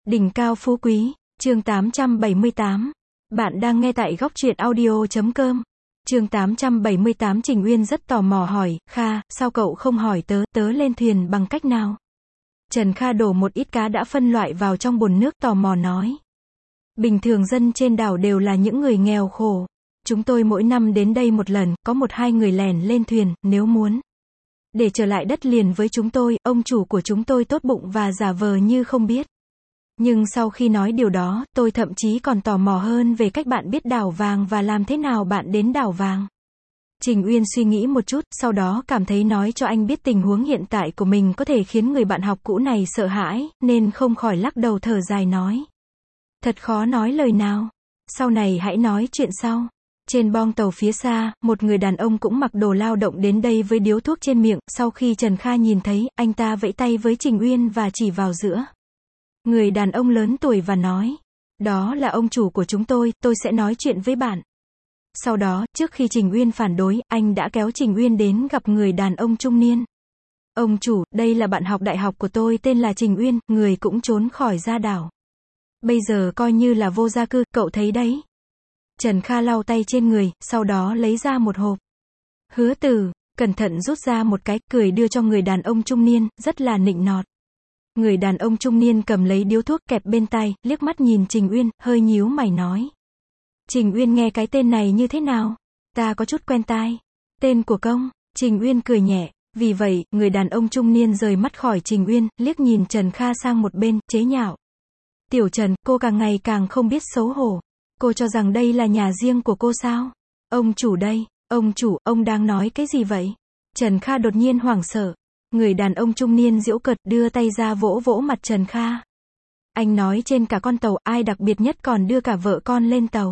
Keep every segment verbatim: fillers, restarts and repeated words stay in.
Đỉnh cao phú quý, chương tám trăm bảy mươi tám. Bạn đang nghe tại góc truyện audio chấm com. Chương tám trăm bảy mươi tám. Trình Uyên rất tò mò hỏi, Kha, sao cậu không hỏi tớ, tớ lên thuyền bằng cách nào? Trần Kha đổ một ít cá đã phân loại vào trong bồn nước, tò mò nói. Bình thường dân trên đảo đều là những người nghèo khổ. Chúng tôi mỗi năm đến đây một lần, có một hai người lèn lên thuyền, nếu muốn để trở lại đất liền với chúng tôi, ông chủ của chúng tôi tốt bụng và giả vờ như không biết. Nhưng sau khi nói điều đó, tôi thậm chí còn tò mò hơn về cách bạn biết đảo vàng và làm thế nào bạn đến đảo vàng. Trình Uyên suy nghĩ một chút, sau đó cảm thấy nói cho anh biết tình huống hiện tại của mình có thể khiến người bạn học cũ này sợ hãi, nên không khỏi lắc đầu thở dài nói. Thật khó nói lời nào. Sau này hãy nói chuyện sau. Trên bong tàu phía xa, một người đàn ông cũng mặc đồ lao động đến đây với điếu thuốc trên miệng, sau khi Trần Kha nhìn thấy, anh ta vẫy tay với Trình Uyên và chỉ vào giữa. Người đàn ông lớn tuổi và nói, đó là ông chủ của chúng tôi, tôi sẽ nói chuyện với bạn. Sau đó, trước khi Trình Uyên phản đối, anh đã kéo Trình Uyên đến gặp người đàn ông trung niên. Ông chủ, đây là bạn học đại học của tôi tên là Trình Uyên, người cũng trốn khỏi gia đảo. Bây giờ coi như là vô gia cư, cậu thấy đấy. Trần Kha lau tay trên người, sau đó lấy ra một hộp. Hứa Từ, cẩn thận rút ra một cái, cười đưa cho người đàn ông trung niên, rất là nịnh nọt. Người đàn ông trung niên cầm lấy điếu thuốc kẹp bên tai, liếc mắt nhìn Trình Uyên, hơi nhíu mày nói. Trình Uyên nghe cái tên này như thế nào? Ta có chút quen tai. Tên của công, Trình Uyên cười nhẹ. Vì vậy, người đàn ông trung niên rời mắt khỏi Trình Uyên, liếc nhìn Trần Kha sang một bên, chế nhạo. Tiểu Trần, cô càng ngày càng không biết xấu hổ. Cô cho rằng đây là nhà riêng của cô sao? Ông chủ đây, ông chủ, ông đang nói cái gì vậy? Trần Kha đột nhiên hoảng sợ. Người đàn ông trung niên giễu cợt đưa tay ra vỗ vỗ mặt Trần Kha. Anh nói trên cả con tàu, ai đặc biệt nhất còn đưa cả vợ con lên tàu.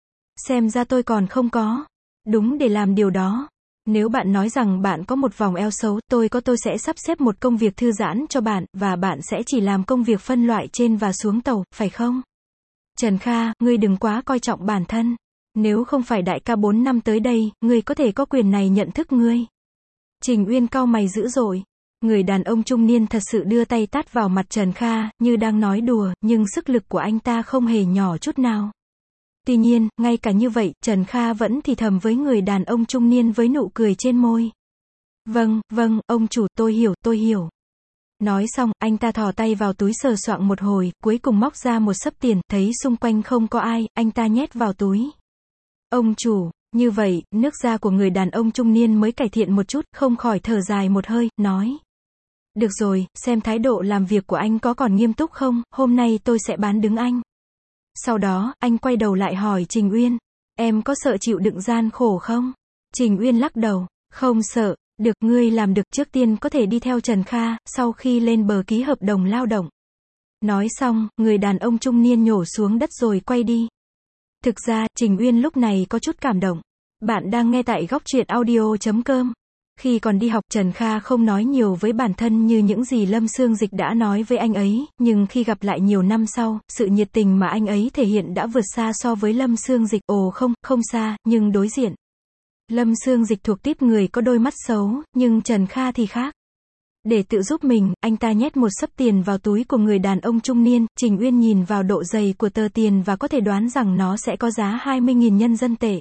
Xem ra tôi còn không có. Đúng để làm điều đó. Nếu bạn nói rằng bạn có một vòng eo xấu, tôi có tôi sẽ sắp xếp một công việc thư giãn cho bạn, và bạn sẽ chỉ làm công việc phân loại trên và xuống tàu, phải không? Trần Kha, ngươi đừng quá coi trọng bản thân. Nếu không phải đại ca bốn năm tới đây, ngươi có thể có quyền này nhận thức ngươi. Trình Uyên cau mày dữ dội. Người đàn ông trung niên thật sự đưa tay tát vào mặt Trần Kha, như đang nói đùa, nhưng sức lực của anh ta không hề nhỏ chút nào. Tuy nhiên, ngay cả như vậy, Trần Kha vẫn thì thầm với người đàn ông trung niên với nụ cười trên môi. Vâng, vâng, ông chủ, tôi hiểu, tôi hiểu. Nói xong, anh ta thò tay vào túi sờ soạng một hồi, cuối cùng móc ra một xấp tiền, thấy xung quanh không có ai, anh ta nhét vào túi. Ông chủ, như vậy, nước da của người đàn ông trung niên mới cải thiện một chút, không khỏi thở dài một hơi, nói. Được rồi, xem thái độ làm việc của anh có còn nghiêm túc không, hôm nay tôi sẽ bán đứng anh. Sau đó, anh quay đầu lại hỏi Trình Uyên. Em có sợ chịu đựng gian khổ không? Trình Uyên lắc đầu. Không sợ. Được, ngươi làm được, trước tiên có thể đi theo Trần Kha, sau khi lên bờ ký hợp đồng lao động. Nói xong, người đàn ông trung niên nhổ xuống đất rồi quay đi. Thực ra, Trình Uyên lúc này có chút cảm động. Bạn đang nghe tại góc truyện audio chấm com. Khi còn đi học, Trần Kha không nói nhiều với bản thân như những gì Lâm Sương Dịch đã nói với anh ấy, nhưng khi gặp lại nhiều năm sau, sự nhiệt tình mà anh ấy thể hiện đã vượt xa so với Lâm Sương Dịch. Ồ không, không xa, nhưng đối diện. Lâm Sương Dịch thuộc tiếp người có đôi mắt xấu, nhưng Trần Kha thì khác. Để tự giúp mình, anh ta nhét một xấp tiền vào túi của người đàn ông trung niên. Trình Uyên nhìn vào độ dày của tờ tiền và có thể đoán rằng nó sẽ có giá hai mươi nghìn nhân dân tệ.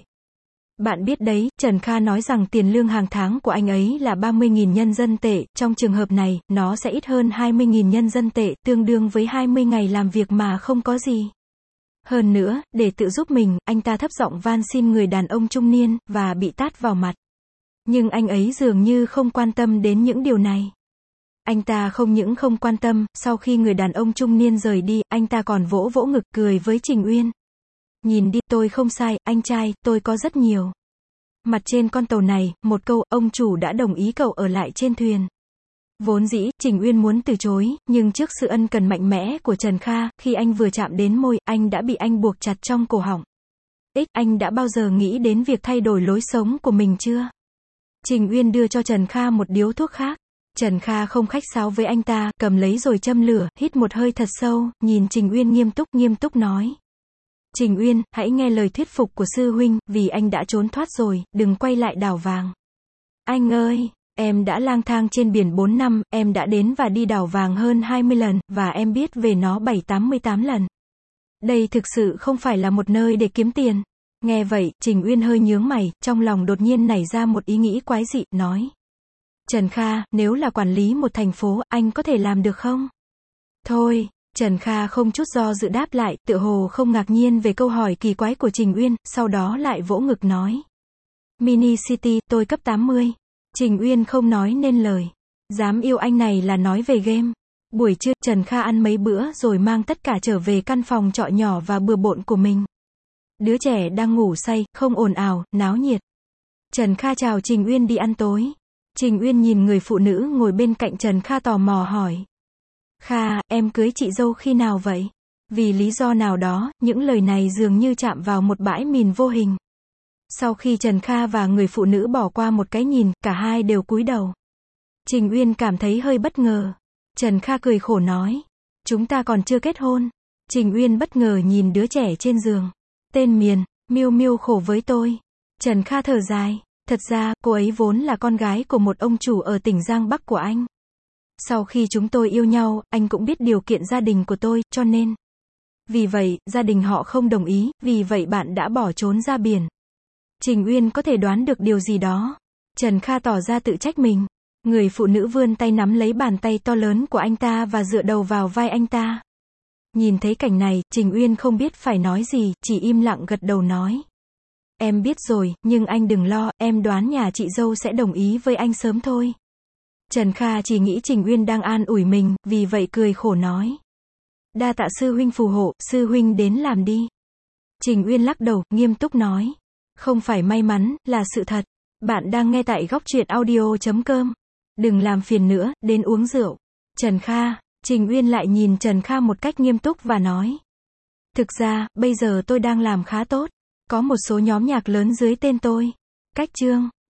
Bạn biết đấy, Trần Kha nói rằng tiền lương hàng tháng của anh ấy là ba mươi nghìn nhân dân tệ, trong trường hợp này, nó sẽ ít hơn hai mươi nghìn nhân dân tệ, tương đương với hai mươi ngày làm việc mà không có gì. Hơn nữa, để tự giúp mình, anh ta thấp giọng van xin người đàn ông trung niên, và bị tát vào mặt. Nhưng anh ấy dường như không quan tâm đến những điều này. Anh ta không những không quan tâm, sau khi người đàn ông trung niên rời đi, anh ta còn vỗ vỗ ngực cười với Trình Uyên. Nhìn đi, tôi không sai, anh trai, tôi có rất nhiều mặt trên con tàu này, một câu, ông chủ đã đồng ý cậu ở lại trên thuyền. Vốn dĩ, Trình Uyên muốn từ chối, nhưng trước sự ân cần mạnh mẽ của Trần Kha, khi anh vừa chạm đến môi, anh đã bị anh buộc chặt trong cổ họng. Ích, anh đã bao giờ nghĩ đến việc thay đổi lối sống của mình chưa? Trình Uyên đưa cho Trần Kha một điếu thuốc khác. Trần Kha không khách sáo với anh ta, cầm lấy rồi châm lửa, hít một hơi thật sâu, nhìn Trình Uyên nghiêm túc, nghiêm túc nói. Trình Uyên, hãy nghe lời thuyết phục của sư huynh, vì anh đã trốn thoát rồi, đừng quay lại đảo vàng. Anh ơi! Em đã lang thang trên biển bốn năm, em đã đến và đi đảo vàng hơn hai mươi lần, và em biết về nó bảy tám mươi tám lần. Đây thực sự không phải là một nơi để kiếm tiền. Nghe vậy, Trình Uyên hơi nhướng mày, trong lòng đột nhiên nảy ra một ý nghĩ quái dị, nói. Trần Kha, nếu là quản lý một thành phố, anh có thể làm được không? Thôi, Trần Kha không chút do dự đáp lại, tựa hồ không ngạc nhiên về câu hỏi kỳ quái của Trình Uyên, sau đó lại vỗ ngực nói. Mini City, tôi cấp tám mươi. Trình Uyên không nói nên lời. Dám yêu anh này là nói về game. Buổi trưa, Trần Kha ăn mấy bữa rồi mang tất cả trở về căn phòng trọ nhỏ và bừa bộn của mình. Đứa trẻ đang ngủ say, không ồn ào, náo nhiệt. Trần Kha chào Trình Uyên đi ăn tối. Trình Uyên nhìn người phụ nữ ngồi bên cạnh Trần Kha tò mò hỏi. Kha, em cưới chị dâu khi nào vậy? Vì lý do nào đó, những lời này dường như chạm vào một bãi mìn vô hình. Sau khi Trần Kha và người phụ nữ bỏ qua một cái nhìn, cả hai đều cúi đầu. Trình Uyên cảm thấy hơi bất ngờ. Trần Kha cười khổ nói. Chúng ta còn chưa kết hôn. Trình Uyên bất ngờ nhìn đứa trẻ trên giường. Tên Miền, Miêu Miêu khổ với tôi. Trần Kha thở dài. Thật ra, cô ấy vốn là con gái của một ông chủ ở tỉnh Giang Bắc của anh. Sau khi chúng tôi yêu nhau, anh cũng biết điều kiện gia đình của tôi, cho nên. Vì vậy, gia đình họ không đồng ý, vì vậy bạn đã bỏ trốn ra biển. Trình Uyên có thể đoán được điều gì đó. Trần Kha tỏ ra tự trách mình. Người phụ nữ vươn tay nắm lấy bàn tay to lớn của anh ta và dựa đầu vào vai anh ta. Nhìn thấy cảnh này, Trình Uyên không biết phải nói gì, chỉ im lặng gật đầu nói. Em biết rồi, nhưng anh đừng lo, em đoán nhà chị dâu sẽ đồng ý với anh sớm thôi. Trần Kha chỉ nghĩ Trình Uyên đang an ủi mình, vì vậy cười khổ nói. Đa tạ sư huynh phù hộ, sư huynh đến làm đi. Trình Uyên lắc đầu, nghiêm túc nói. Không phải may mắn, là sự thật. Bạn đang nghe tại góc truyện audio chấm com. Đừng làm phiền nữa, đến uống rượu. Trần Kha, Trình Uyên lại nhìn Trần Kha một cách nghiêm túc và nói. Thực ra, bây giờ tôi đang làm khá tốt. Có một số nhóm nhạc lớn dưới tên tôi. Cách chương.